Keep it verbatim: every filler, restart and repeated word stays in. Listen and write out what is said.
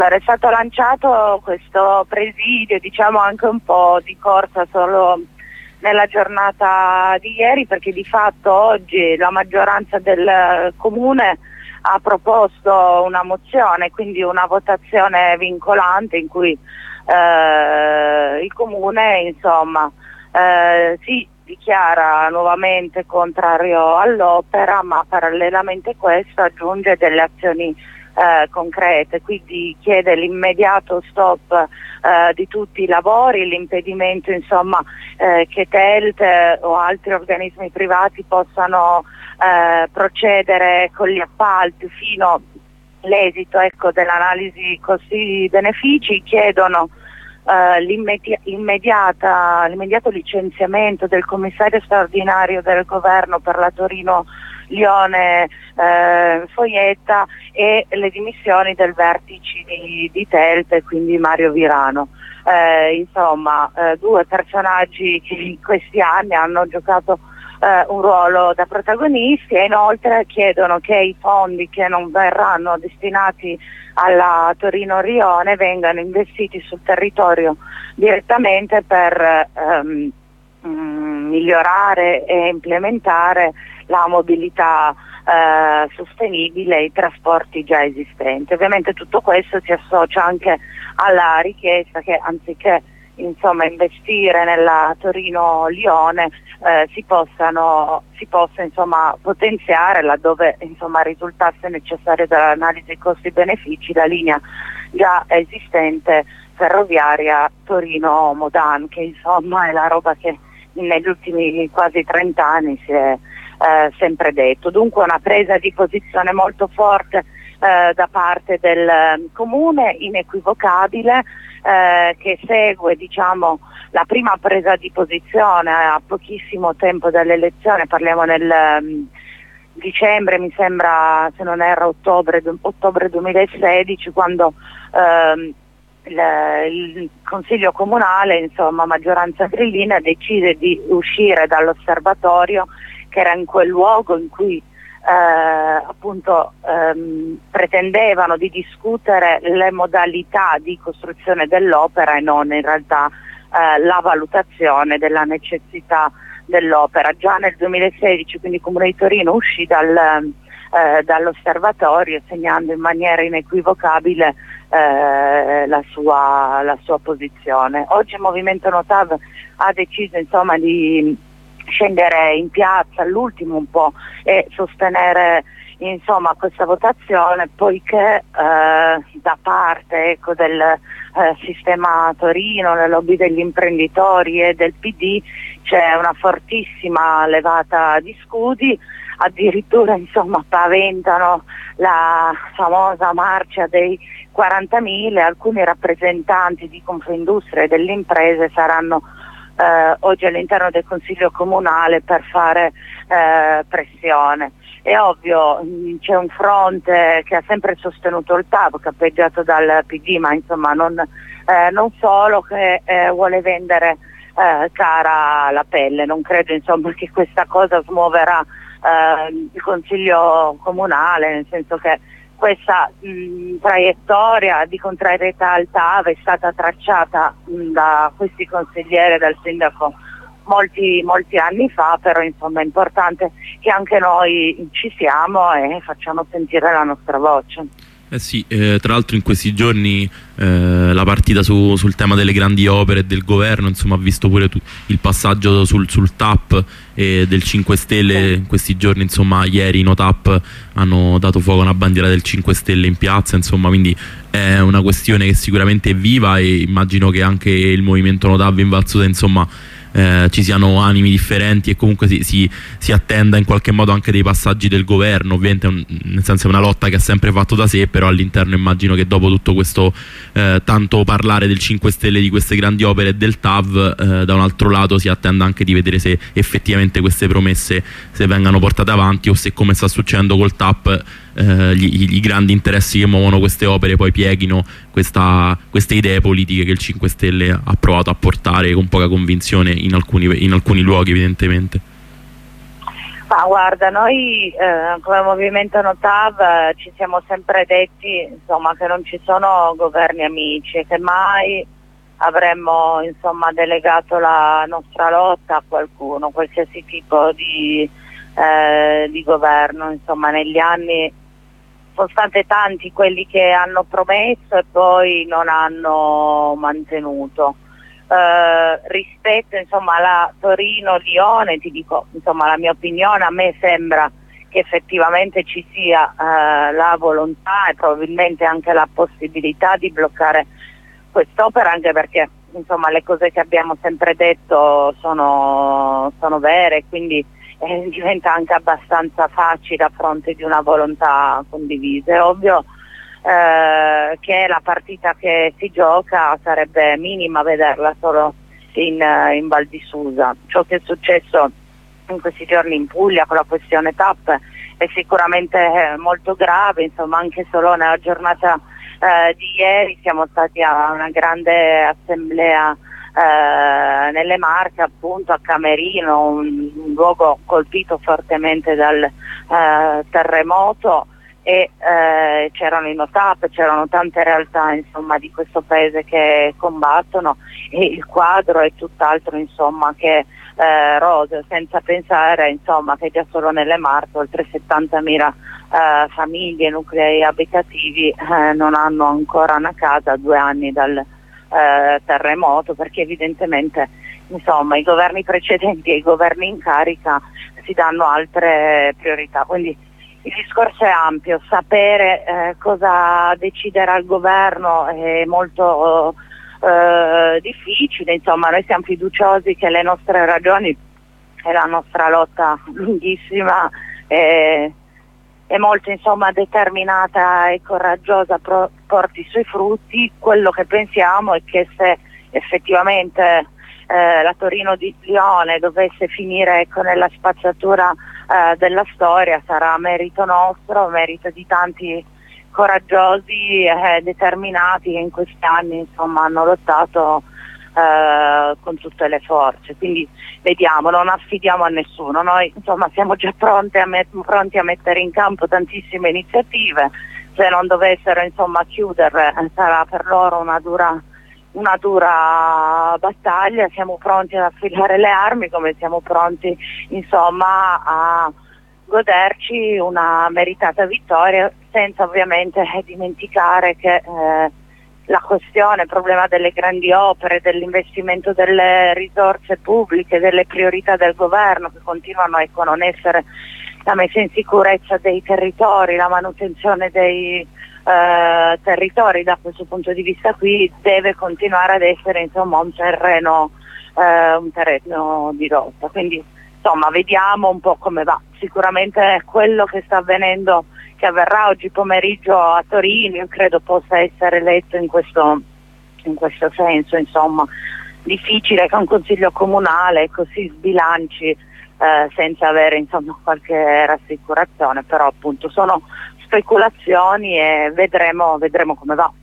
È stato lanciato questo presidio, diciamo anche un po' di corsa solo nella giornata di ieri, perché di fatto oggi la maggioranza del comune ha proposto una mozione, quindi una votazione vincolante in cui eh, il comune insomma eh, si dichiara nuovamente contrario all'opera, ma parallelamente a questo aggiunge delle azioni Eh, concrete, quindi chiede l'immediato stop eh, di tutti i lavori, l'impedimento insomma eh, che TELT eh, o altri organismi privati possano eh, procedere con gli appalti fino all'esito ecco, dell'analisi costi-benefici, chiedono eh, l'immediata, l'immediato licenziamento del commissario straordinario del governo per la Torino Lione eh, Foietta e le dimissioni del vertice di, di TELT, quindi Mario Virano. Eh, insomma, eh, due personaggi che in questi anni hanno giocato eh, un ruolo da protagonisti, e inoltre chiedono che i fondi che non verranno destinati alla Torino Lione vengano investiti sul territorio direttamente per ehm, mh, migliorare e implementare la mobilità eh, sostenibile e i trasporti già esistenti. Ovviamente tutto questo si associa anche alla richiesta che anziché insomma, investire nella Torino-Lione eh, si possano si possa insomma, potenziare laddove insomma, risultasse necessario dall'analisi costi-benefici la linea già esistente ferroviaria Torino-Modan, che insomma è la roba che negli ultimi quasi trenta anni si è Eh, sempre detto. Dunque una presa di posizione molto forte eh, da parte del eh, comune, inequivocabile, eh, che segue diciamo, la prima presa di posizione a pochissimo tempo dall'elezione, parliamo nel um, dicembre, mi sembra, se non erro ottobre, ottobre duemilasedici, quando ehm, il, il Consiglio Comunale, insomma maggioranza grillina, decide di uscire dall'osservatorio che era in quel luogo in cui eh, appunto ehm, pretendevano di discutere le modalità di costruzione dell'opera e non in realtà eh, la valutazione della necessità dell'opera. Già nel duemilasedici quindi il Comune di Torino uscì dal, eh, dall'osservatorio segnando in maniera inequivocabile eh, la, sua, la sua posizione. Oggi il Movimento Notav ha deciso insomma di scendere in piazza all'ultimo un po' e sostenere insomma questa votazione, poiché eh, da parte ecco, del eh, sistema Torino, le lobby degli imprenditori e del P D c'è una fortissima levata di scudi, addirittura insomma paventano la famosa marcia dei quarantamila, alcuni rappresentanti di Confindustria e delle imprese saranno Eh, oggi all'interno del Consiglio Comunale per fare eh, pressione. È ovvio, mh, c'è un fronte che ha sempre sostenuto il T A V, capeggiato dal P D, ma insomma non, eh, non solo, che eh, vuole vendere eh, cara la pelle. Non credo insomma che questa cosa smuoverà eh, il Consiglio Comunale, nel senso che questa mh, traiettoria di contrarietà al T A V è stata tracciata mh, da questi consiglieri, dal sindaco molti, molti anni fa, però insomma è importante che anche noi ci siamo e facciamo sentire la nostra voce. Eh sì, eh, tra l'altro in questi giorni eh, la partita su, sul tema delle grandi opere del governo insomma ha visto pure tu, il passaggio sul, sul T A P e del cinque Stelle. In questi giorni insomma ieri i Notap hanno dato fuoco a una bandiera del cinque Stelle in piazza, insomma, quindi è una questione che sicuramente è viva e immagino che anche il movimento Notav in Val Susa insomma Eh, ci siano animi differenti e comunque si, si, si attenda in qualche modo anche dei passaggi del governo. Ovviamente un, nel senso è una lotta che ha sempre fatto da sé, però all'interno immagino che dopo tutto questo eh, tanto parlare del cinque Stelle, di queste grandi opere e del T A V, eh, da un altro lato si attenda anche di vedere se effettivamente queste promesse se vengano portate avanti o se, come sta succedendo col T A P, eh, gli, i grandi interessi che muovono queste opere poi pieghino questa, queste idee politiche che il cinque Stelle ha provato a portare con poca convinzione in alcuni, in alcuni luoghi evidentemente. Ma guarda, noi eh, come Movimento Notav eh, ci siamo sempre detti, insomma, che non ci sono governi amici e che mai avremmo, insomma, delegato la nostra lotta a qualcuno, qualsiasi tipo di, eh, di governo. Insomma, negli anni sono stati tanti quelli che hanno promesso e poi non hanno mantenuto. Uh, rispetto, insomma, alla Torino-Lione, ti dico, insomma, la mia opinione, a me sembra che effettivamente ci sia uh, la volontà e probabilmente anche la possibilità di bloccare quest'opera, anche perché, insomma, le cose che abbiamo sempre detto sono, sono vere, quindi eh, diventa anche abbastanza facile a fronte di una volontà condivisa. È ovvio Eh, che la partita che si gioca sarebbe minima vederla solo in, in Val di Susa. Ciò che è successo in questi giorni in Puglia con la questione T A P è sicuramente eh, molto grave, insomma, anche solo nella giornata eh, di ieri siamo stati a una grande assemblea eh, nelle Marche, appunto a Camerino, un, un luogo colpito fortemente dal eh, terremoto, e eh, c'erano i Notav, c'erano tante realtà, insomma, di questo paese che combattono, e il quadro è tutt'altro, insomma, che eh, roseo, senza pensare, insomma, che già solo nelle Marche oltre settantamila eh, famiglie, nuclei abitativi eh, non hanno ancora una casa a due anni dal eh, terremoto, perché evidentemente, insomma, i governi precedenti e i governi in carica si danno altre priorità. Quindi il discorso è ampio, sapere eh, cosa deciderà il governo è molto eh, difficile, insomma, noi siamo fiduciosi che le nostre ragioni e la nostra lotta lunghissima e, e molto, insomma, determinata e coraggiosa pro, porti i suoi frutti. Quello che pensiamo è che se effettivamente eh, la Torino di Lione dovesse finire ecco, nella spazzatura eh, della storia, sarà merito nostro, merito di tanti coraggiosi e eh, determinati che in questi anni, insomma, hanno lottato eh, con tutte le forze. Quindi vediamo, non affidiamo a nessuno, noi, insomma, siamo già pronti a, met- pronti a mettere in campo tantissime iniziative. Se non dovessero, insomma, chiuderle sarà per loro una dura una dura battaglia. Siamo pronti ad affilare le armi, come siamo pronti, insomma, a goderci una meritata vittoria, senza ovviamente dimenticare che eh, la questione, il problema delle grandi opere, dell'investimento delle risorse pubbliche, delle priorità del governo, che continuano ecco, a non essere la messa in sicurezza dei territori, la manutenzione dei Eh, territori, da questo punto di vista qui deve continuare ad essere, insomma, un terreno eh, un terreno di lotta. Quindi, insomma, vediamo un po' come va. Sicuramente quello che sta avvenendo, che avverrà oggi pomeriggio a Torino, io credo possa essere letto in questo, in questo senso, insomma. Difficile che un consiglio comunale così sbilanci eh, senza avere, insomma, qualche rassicurazione, però appunto sono speculazioni e vedremo, vedremo come va.